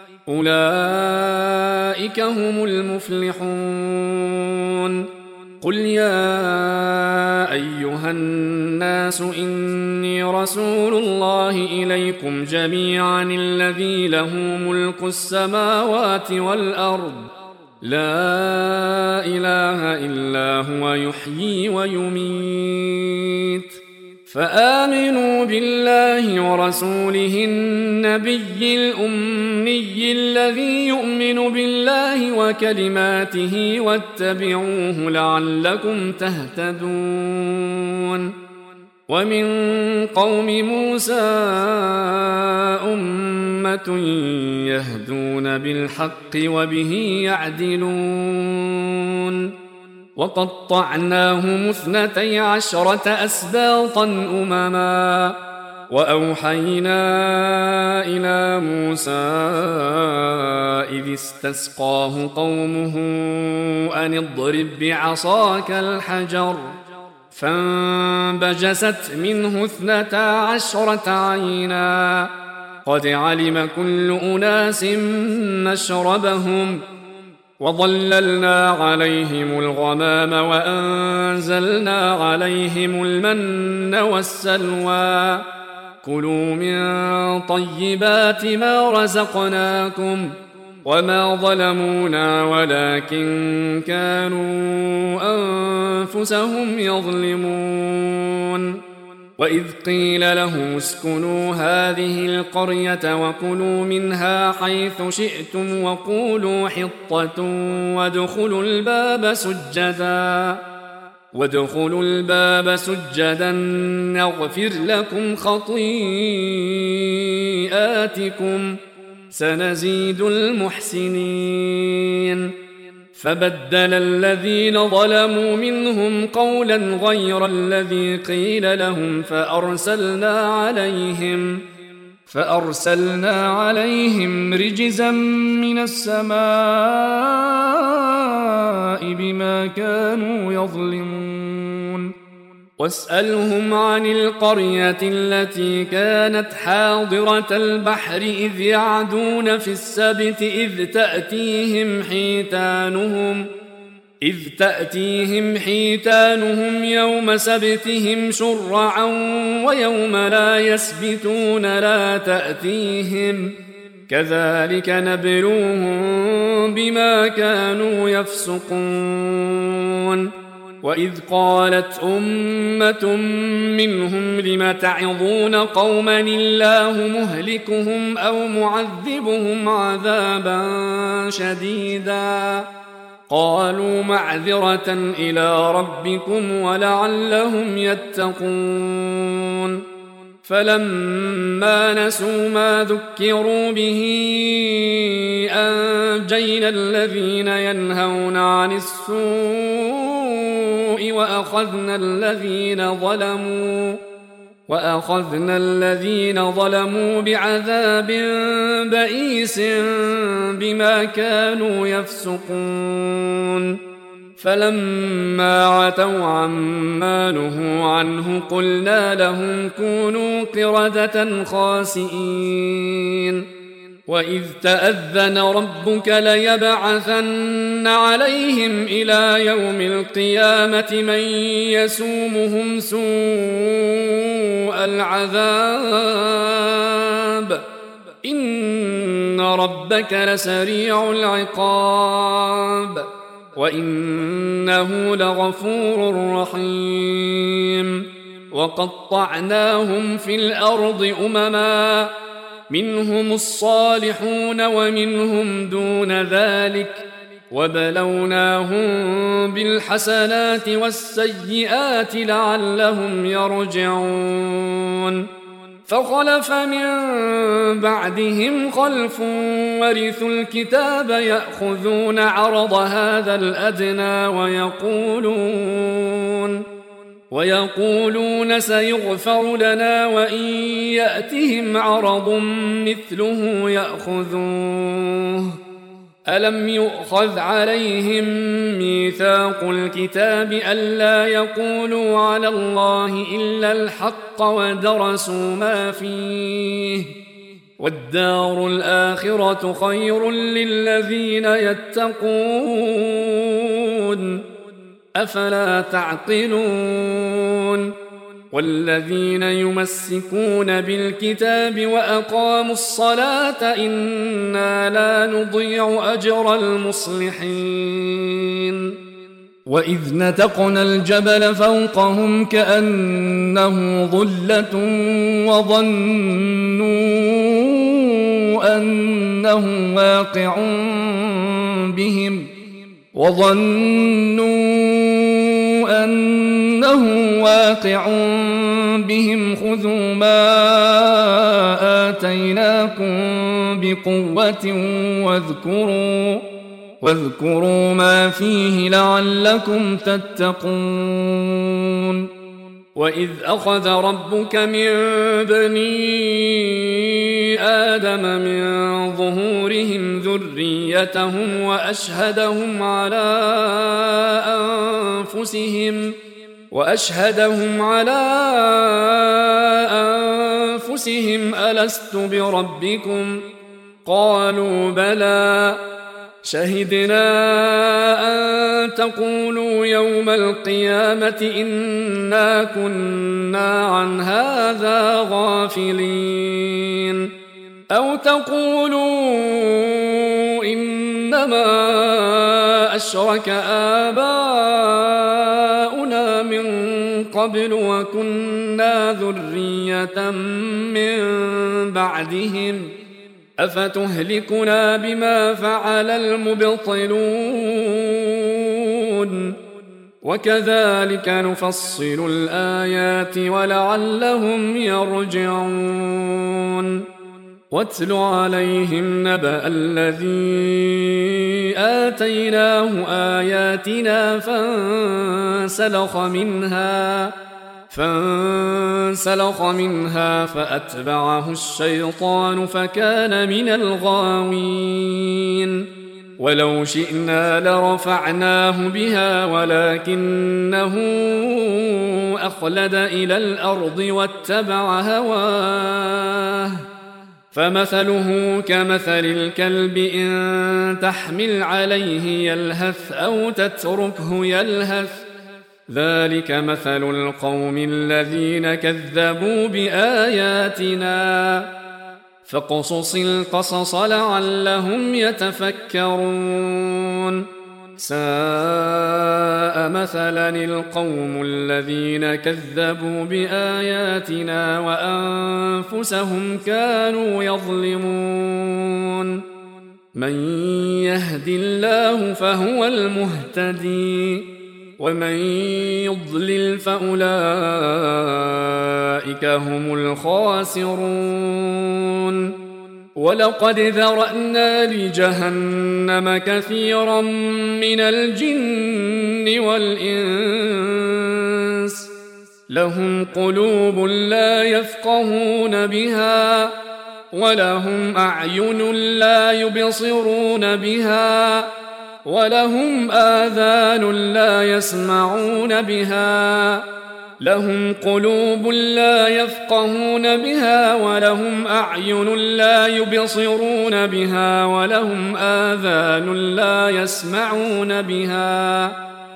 أولئك هم المفلحون. قل يا أيها الناس إني رسول الله إليكم جميعا الذي له ملك السماوات والأرض لا إله إلا هو يحيي ويميت. فآمنوا بالله ورسوله النبي الأمي الذي يؤمن بالله وكلماته واتبعوه لعلكم تهتدون. ومن قوم موسى أمة يهدون بالحق وبه يعدلون. وقطعناهم اثنتي عشرة أسباطا أمما وأوحينا إلى موسى إذ استسقاه قومه أن اضرب بعصاك الحجر فانبجست منه اثنتا عشرة عينا قد علم كل أناس مشربهم وظللنا عليهم الغمام وأنزلنا عليهم المن والسلوى كلوا من طيبات ما رزقناكم وما ظلمونا ولكن كانوا أنفسهم يظلمون. وإذ قيل لهم اسكنوا هذه القرية وكلوا منها حيث شئتم وقولوا حطة وادخلوا الباب سجدا وادخلوا الباب سجدا نغفر لكم خطيئاتكم سنزيد المحسنين. فبدل الذين ظلموا منهم قولا غير الذي قيل لهم فأرسلنا عليهم فأرسلنا عليهم رجزا من السماء بما كانوا يظلمون. واسألهم عن القرية التي كانت حاضرة البحر إذ يعدون في السبت إذ تأتيهم حيتانهم إذ تأتيهم حيتانهم يوم سبتهم شرعا ويوم لا يسبتون لا تأتيهم كذلك نبلوهم بما كانوا يفسقون. وإذ قالت أمة منهم لم تعظون قوما الله مهلكهم أو معذبهم عذابا شديدا قالوا معذرة إلى ربكم ولعلهم يتقون. فلما نسوا ما ذكروا به أنجينا الذين ينهون عن السوء وأخذنا الذين ظلموا وأخذنا الذين ظلموا بعذاب بئيس بما كانوا يفسقون. فلما عتوا عما نهوا عنه قلنا لهم كونوا قردة خاسئين. وإذ تأذن ربك ليبعثن عليهم إلى يوم القيامة من يسومهم سوء العذاب إن ربك لسريع العقاب وإنه لغفور رحيم. وقطعناهم في الأرض أمما منهم الصالحون ومنهم دون ذلك وبلوناهم بالحسنات والسيئات لعلهم يرجعون. فخلف من بعدهم خلف ورثوا الكتاب يأخذون عرض هذا الأدنى ويقولون ويقولون سيغفر لنا وإن يأتهم عرض مثله يأخذوه ألم يؤخذ عليهم ميثاق الكتاب ألا يقولوا على الله إلا الحق ودرسوا ما فيه والدار الآخرة خير للذين يتقون أفلا تعقلون والذين يمسكون بالكتاب وأقاموا الصلاة إنا لا نضيع أجر المصلحين وإذ نتقنا الجبل فوقهم كأنه ظلة وظنوا أنه واقع بهم وظنوا أنه واقع بهم خذوا ما آتيناكم بقوة واذكروا واذكروا ما فيه لعلكم تتقون وإذ أخذ ربك من بني آدم من ظهورهم ذريتهم وأشهدهم على أنفسهم وأشهدهم على أنفسهم ألست بربكم قالوا بلى شهدنا أن تقولوا يوم القيامة إنا كنا عن هذا غافلين أو تقولوا إنما أشرك آباؤنا من قبل وكنا ذرية من بعدهم أفتهلكنا بما فعل المبطلون وكذلك نفصل الآيات ولعلهم يرجعون واتل عليهم نبأ الذي آتيناه آياتنا فانسلخ منها فانسلخ منها فأتبعه الشيطان فكان من الغاوين ولو شئنا لرفعناه بها ولكنه أخلد إلى الأرض واتبع هواه فمثله كمثل الكلب إن تحمل عليه يلهث أو تتركه يلهث ذلك مثل القوم الذين كذبوا بآياتنا فاقصص القصص لعلهم يتفكرون ساء مثلا القوم الذين كذبوا بآياتنا وأنفسهم كانوا يظلمون من يهد الله فهو المهتدي ومن يضلل فأولئك هم الخاسرون ولقد ذرأنا لجهنم كثيرا من الجن والإنس لهم قلوب لا يفقهون بها ولهم أعين لا يبصرون بها ولهم آذان لا يسمعون بها لهم قلوب لا يفقهون بها ولهم أعين لا يبصرون بها ولهم آذان لا يسمعون بها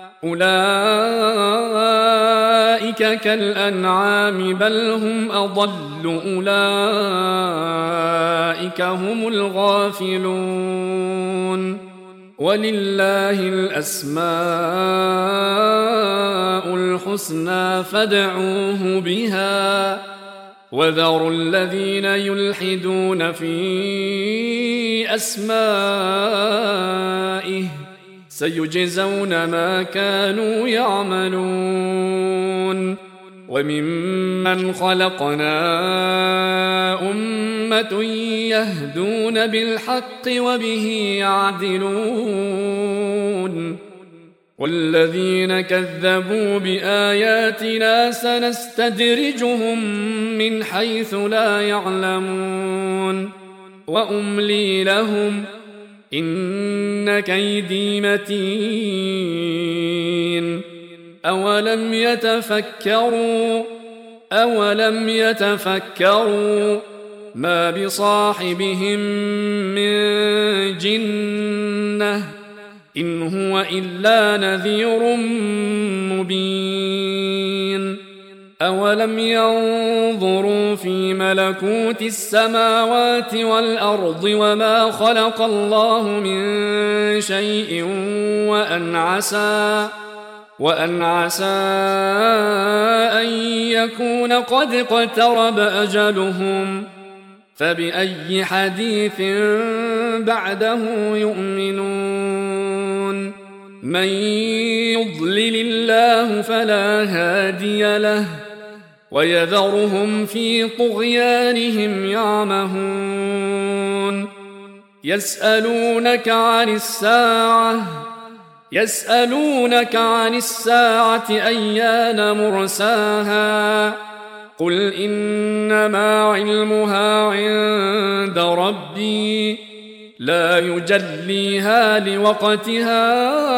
أولئك كالأنعام بل هم أضل أولئك هم الغافلون ولله الأسماء الحسنى فادعوه بها وذروا الذين يلحدون في أسمائه سيجزون ما كانوا يعملون وممن خلقنا أمة يهدون بالحق وبه يعدلون والذين كذبوا بآياتنا سنستدرجهم من حيث لا يعلمون وأملي لهم إن كيدي متين أولم يتفكروا أولم يتفكروا ما بصاحبهم من جنة إن هو إلا نذير مبين أولم ينظروا في ملكوت السماوات والأرض وما خلق الله من شيء وأن عسى وأن عسى أن يكون قد اقترب أجلهم فبأي حديث بعده يؤمنون من يضلل الله فلا هادي له ويذرهم في طغيانهم يعمهون يسألونك عن الساعة يسألونك عن الساعة أيان مرساها قل إنما علمها عند ربي لا يجليها لوقتها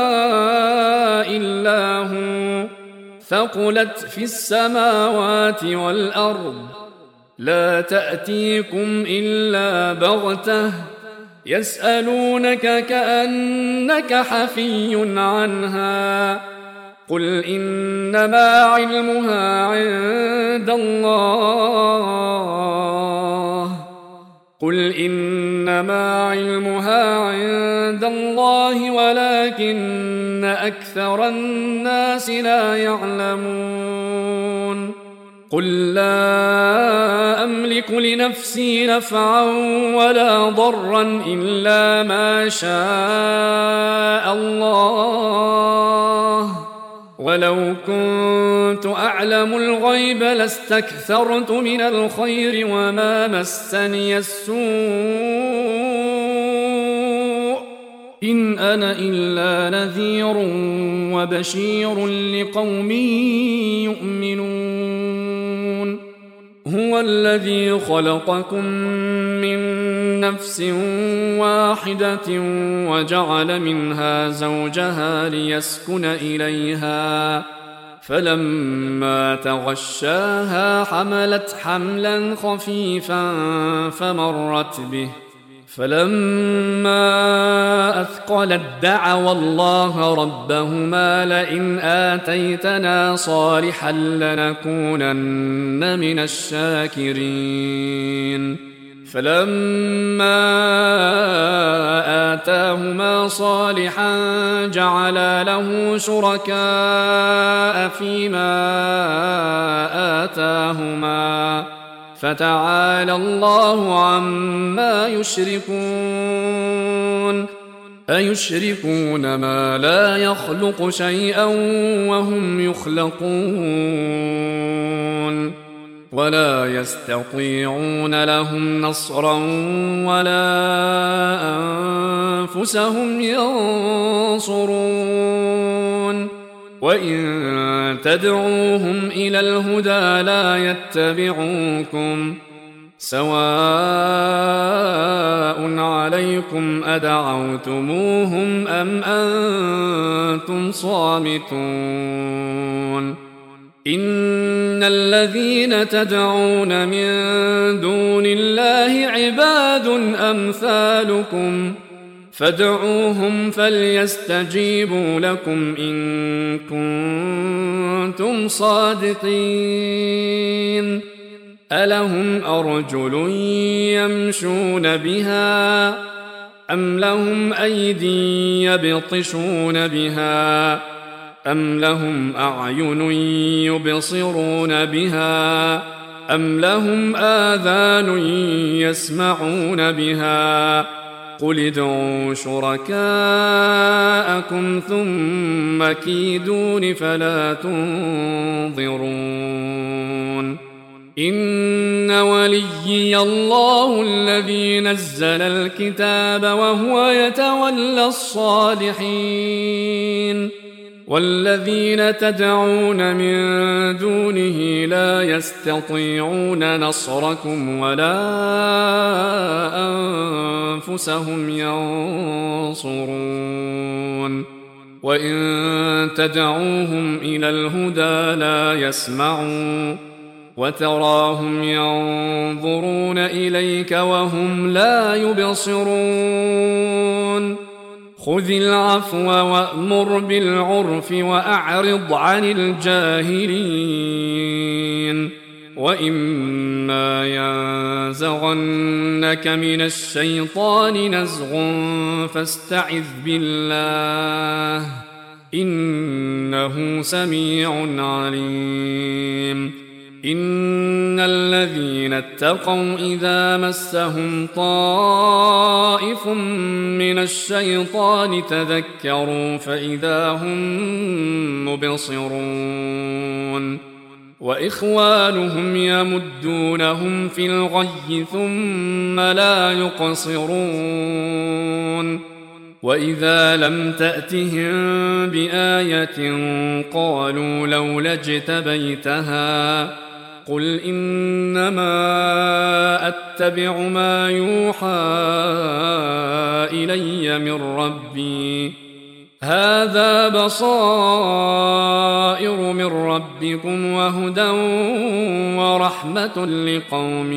إلا هو ثقلت في السماوات والأرض لا تأتيكم إلا بغتة يسألونك كأنك حفي عنها قل إنما علمها عند الله قل إنما علمها عند الله ولكن أكثر الناس لا يعلمون قل لا أملك لنفسي نفعا ولا ضرا إلا ما شاء الله ولو كنت أعلم الغيب لاستكثرت من الخير وما مسني السوء إن أنا إلا نذير وبشير لقوم يؤمنون هو الذي خلقكم من نفس واحدة وجعل منها زوجها ليسكن إليها فلما تغشاها حملت حملا خفيفا فمرت به فلما أثقلت دعوا الله ربهما لئن آتيتنا صالحا لنكونن من الشاكرين فلما آتاهما صالحا جعلا له شركاء فيما آتاهما فتعالى الله عما يشركون أيشركون ما لا يخلق شيئا وهم يخلقون ولا يستطيعون لهم نصرا ولا أنفسهم ينصرون وإن تدعوهم إلى الهدى لا يتبعوكم سواء عليكم أدعوتموهم أم أنتم صامتون إن الذين تدعون من دون الله عباد أمثالكم فادعوهم فليستجيبوا لكم إن كنتم صادقين ألهم أرجل يمشون بها أم لهم أيدي يبطشون بها أم لهم أعين يبصرون بها أم لهم آذان يسمعون بها قل ادعوا شركاءكم ثم كيدون فلا تنظرون إن وليي الله الذي نزل الكتاب وهو يتولى الصالحين والذين تدعون من دونه لا يستطيعون نصركم ولا أنفسهم ينصرون وإن تدعوهم إلى الهدى لا يسمعون وتراهم ينظرون إليك وهم لا يبصرون خذ العفو وأمر بالعرف وأعرض عن الجاهلين وإما ينزغنك من الشيطان نزغ فاستعذ بالله إنه سميع عليم إن الذين اتقوا إذا مسهم طائف من الشيطان تذكروا فإذا هم مبصرون وإخوانهم يمدونهم في الغي ثم لا يقصرون وإذا لم تأتهم بآية قالوا لولا اجتبيتها قل إنما أتبع ما يوحى إلي من ربي هذا بصائر من ربكم وهدى ورحمة لقوم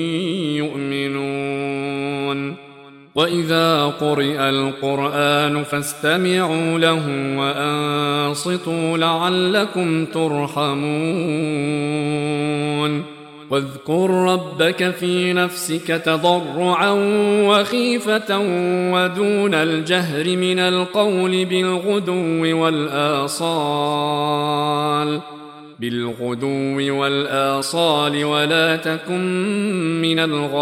يؤمنون وإذا قرئ القرآن فاستمعوا له وأنصتوا لعلكم ترحمون واذكر ربك في نفسك تضرعا وخيفة ودون الجهر من القول بالغدو والآصال بالغدو والآصال ولا تكن من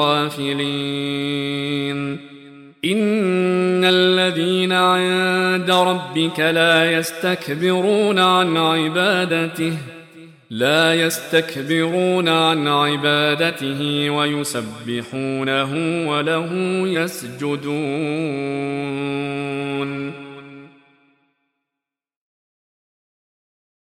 الغافلين إن الذين عند ربك لا يستكبرون عن عبادته لا يستكبرون عن عبادته ويسبحونه وله يسجدون